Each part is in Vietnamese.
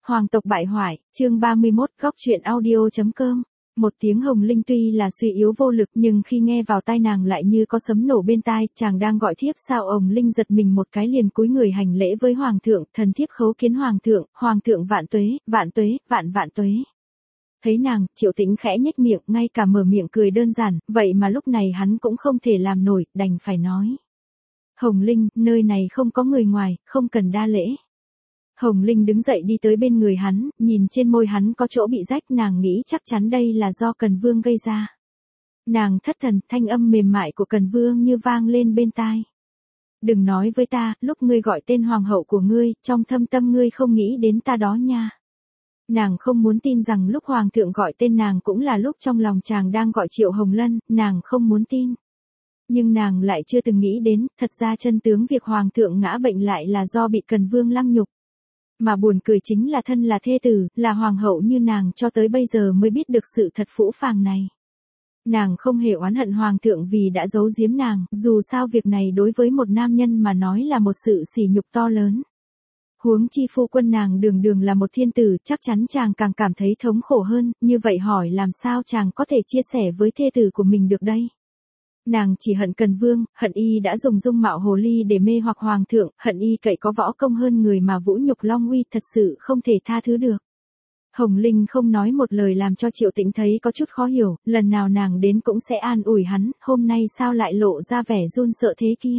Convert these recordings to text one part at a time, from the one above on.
Hoàng tộc bại hoại, chương 31, góc truyện audio.com. Một tiếng Hồng Linh tuy là suy yếu vô lực nhưng khi nghe vào tai nàng lại như có sấm nổ bên tai, chàng đang gọi thiếp sao. Hồng Linh giật mình một cái liền cúi người hành lễ với Hoàng thượng, thần thiếp khấu kiến Hoàng thượng vạn tuế, vạn tuế. Thấy nàng, Triệu Tĩnh khẽ nhếch miệng, ngay cả mở miệng cười đơn giản, vậy mà lúc này hắn cũng không thể làm nổi, đành phải nói. Hồng Linh, nơi này không có người ngoài, không cần đa lễ. Hồng Linh đứng dậy đi tới bên người hắn, nhìn trên môi hắn có chỗ bị rách, nàng nghĩ chắc chắn đây là do Cần Vương gây ra. Nàng thất thần, thanh âm mềm mại của Cần Vương như vang lên bên tai. Đừng nói với ta, lúc ngươi gọi tên hoàng hậu của ngươi, trong thâm tâm ngươi không nghĩ đến ta đó nha. Nàng không muốn tin rằng lúc hoàng thượng gọi tên nàng cũng là lúc trong lòng chàng đang gọi Triệu Hồng Lân, nàng không muốn tin. Nhưng nàng lại chưa từng nghĩ đến, thật ra chân tướng việc hoàng thượng ngã bệnh lại là do bị Cần Vương lăng nhục. Mà buồn cười chính là thân là thê tử, là hoàng hậu như nàng cho tới bây giờ mới biết được sự thật phũ phàng này. Nàng không hề oán hận hoàng thượng vì đã giấu giếm nàng, dù sao việc này đối với một nam nhân mà nói là một sự sỉ nhục to lớn. Huống chi phu quân nàng đường đường là một thiên tử, chắc chắn chàng càng cảm thấy thống khổ hơn, như vậy hỏi làm sao chàng có thể chia sẻ với thê tử của mình được đây? Nàng chỉ hận Cần Vương, hận y đã dùng dung mạo hồ ly để mê hoặc hoàng thượng, hận y cậy có võ công hơn người mà vũ nhục Long Uy, thật sự không thể tha thứ được. Hồng Linh không nói một lời làm cho Triệu Tĩnh thấy có chút khó hiểu, lần nào nàng đến cũng sẽ an ủi hắn, hôm nay sao lại lộ ra vẻ run sợ thế kia.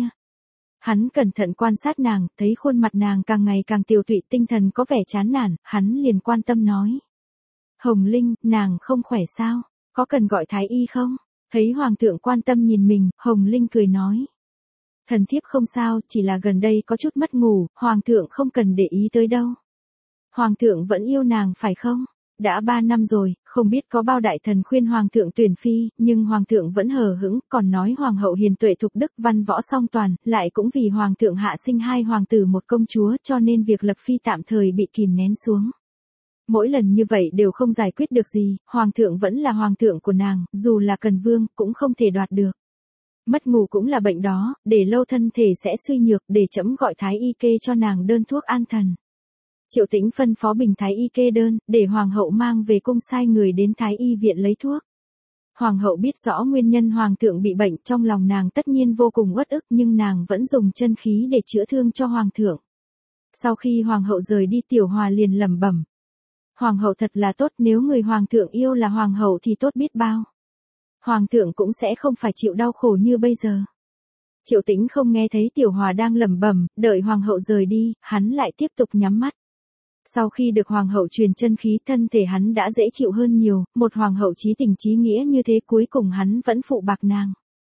Hắn cẩn thận quan sát nàng, thấy khuôn mặt nàng càng ngày càng tiều tụy, tinh thần có vẻ chán nản, hắn liền quan tâm nói. Hồng Linh, nàng không khỏe sao, có cần gọi thái y không? Thấy hoàng thượng quan tâm nhìn mình, Hồng Linh cười nói. Thần thiếp không sao, chỉ là gần đây có chút mất ngủ, hoàng thượng không cần để ý tới đâu. Hoàng thượng vẫn yêu nàng phải không? Đã 3 năm rồi, không biết có bao đại thần khuyên hoàng thượng tuyển phi, nhưng hoàng thượng vẫn hờ hững, còn nói hoàng hậu hiền tuệ thục đức văn võ song toàn, lại cũng vì hoàng thượng hạ sinh 2 hoàng tử một công chúa cho nên việc lập phi tạm thời bị kìm nén xuống. Mỗi lần như vậy đều không giải quyết được gì, hoàng thượng vẫn là hoàng thượng của nàng, dù là Cần Vương cũng không thể đoạt được. Mất ngủ cũng là bệnh đó, để lâu thân thể sẽ suy nhược, để trẫm gọi thái y kê cho nàng đơn thuốc an thần. Triệu Tĩnh phân phó Bình thái y kê đơn, để hoàng hậu mang về cung sai người đến thái y viện lấy thuốc. Hoàng hậu biết rõ nguyên nhân hoàng thượng bị bệnh, trong lòng nàng tất nhiên vô cùng uất ức nhưng nàng vẫn dùng chân khí để chữa thương cho hoàng thượng. Sau khi hoàng hậu rời đi Tiểu Hòa liền lẩm bẩm. Hoàng hậu thật là tốt, nếu người hoàng thượng yêu là hoàng hậu thì tốt biết bao. Hoàng thượng cũng sẽ không phải chịu đau khổ như bây giờ. Triệu Tĩnh không nghe thấy Tiểu Hòa đang lẩm bẩm, đợi hoàng hậu rời đi, hắn lại tiếp tục nhắm mắt. Sau khi được hoàng hậu truyền chân khí, thân thể hắn đã dễ chịu hơn nhiều, một hoàng hậu chí tình chí nghĩa như thế cuối cùng hắn vẫn phụ bạc nàng.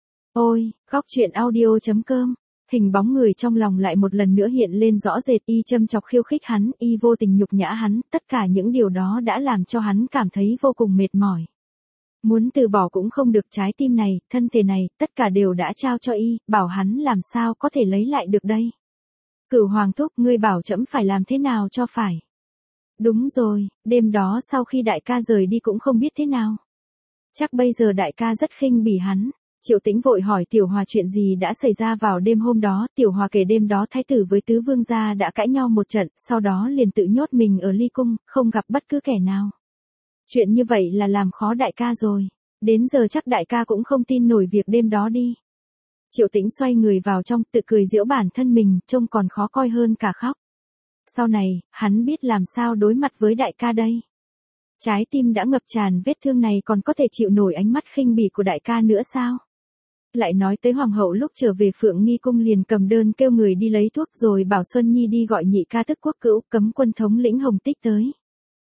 Ôi, góc truyện audio.com. Hình bóng người trong lòng lại một lần nữa hiện lên rõ rệt, y châm chọc khiêu khích hắn, y vô tình nhục nhã hắn, tất cả những điều đó đã làm cho hắn cảm thấy vô cùng mệt mỏi. Muốn từ bỏ cũng không được, trái tim này, thân thể này, tất cả đều đã trao cho y, bảo hắn làm sao có thể lấy lại được đây. Cửu hoàng thúc, ngươi bảo trẫm phải làm thế nào cho phải. Đúng rồi, đêm đó sau khi đại ca rời đi cũng không biết thế nào. Chắc bây giờ đại ca rất khinh bỉ hắn. Triệu Tĩnh vội hỏi Tiểu Hòa chuyện gì đã xảy ra vào đêm hôm đó. Tiểu Hòa kể đêm đó thái tử với tứ vương gia đã cãi nhau một trận, sau đó liền tự nhốt mình ở ly cung, không gặp bất cứ kẻ nào. Chuyện như vậy là làm khó đại ca rồi. Đến giờ chắc đại ca cũng không tin nổi việc đêm đó đi. Triệu Tĩnh xoay người vào trong, tự cười giễu bản thân mình, trông còn khó coi hơn cả khóc. Sau này, hắn biết làm sao đối mặt với đại ca đây. Trái tim đã ngập tràn vết thương này còn có thể chịu nổi ánh mắt khinh bỉ của đại ca nữa sao? Lại nói tới hoàng hậu lúc trở về Phượng Nghi cung liền cầm đơn kêu người đi lấy thuốc rồi bảo Xuân Nhi đi gọi nhị ca tức quốc cữu cấm quân thống lĩnh Hồng Tích tới.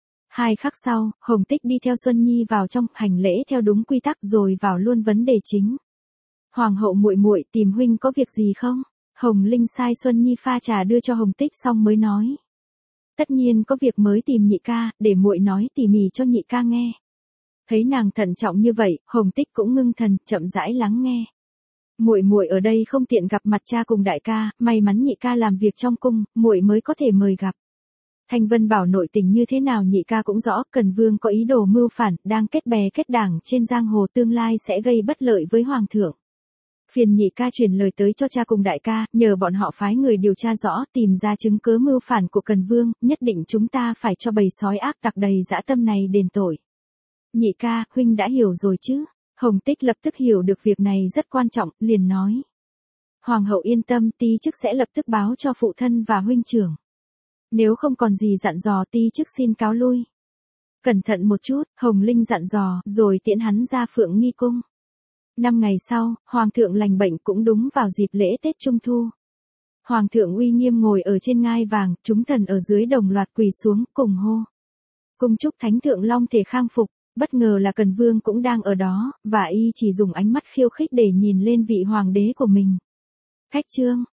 2 khắc sau, Hồng Tích đi theo Xuân Nhi vào trong, hành lễ theo đúng quy tắc rồi vào luôn vấn đề chính. Hoàng hậu muội muội tìm huynh có việc gì không? Hồng Linh sai Xuân Nhi pha trà đưa cho Hồng Tích xong mới nói. Tất nhiên có việc mới tìm nhị ca, để muội nói tỉ mỉ cho nhị ca nghe. Thấy nàng thận trọng như vậy, Hồng Tích cũng ngưng thần, chậm rãi lắng nghe. Muội muội ở đây không tiện gặp mặt cha cùng đại ca, may mắn nhị ca làm việc trong cung, muội mới có thể mời gặp. Thanh Vân bảo nội tình như thế nào nhị ca cũng rõ, Cần Vương có ý đồ mưu phản, đang kết bè kết đảng trên giang hồ, tương lai sẽ gây bất lợi với hoàng thượng. Phiền nhị ca truyền lời tới cho cha cùng đại ca, nhờ bọn họ phái người điều tra rõ, tìm ra chứng cớ mưu phản của Cần Vương, nhất định chúng ta phải cho bầy sói ác tặc đầy dã tâm này đền tội. Nhị ca, huynh đã hiểu rồi chứ? Hồng Tích lập tức hiểu được việc này rất quan trọng, liền nói. Hoàng hậu yên tâm, ti chức sẽ lập tức báo cho phụ thân và huynh trưởng. Nếu không còn gì dặn dò, ti chức xin cáo lui. Cẩn thận một chút, Hồng Linh dặn dò, rồi tiễn hắn ra Phượng Nghi Cung. 5 ngày sau, Hoàng thượng lành bệnh cũng đúng vào dịp lễ Tết Trung Thu. Hoàng thượng uy nghiêm ngồi ở trên ngai vàng, chúng thần ở dưới đồng loạt quỳ xuống, cùng hô. Cung chúc Thánh thượng long thể khang phục, bất ngờ là Cần Vương cũng đang ở đó, và y chỉ dùng ánh mắt khiêu khích để nhìn lên vị hoàng đế của mình. Khách trương,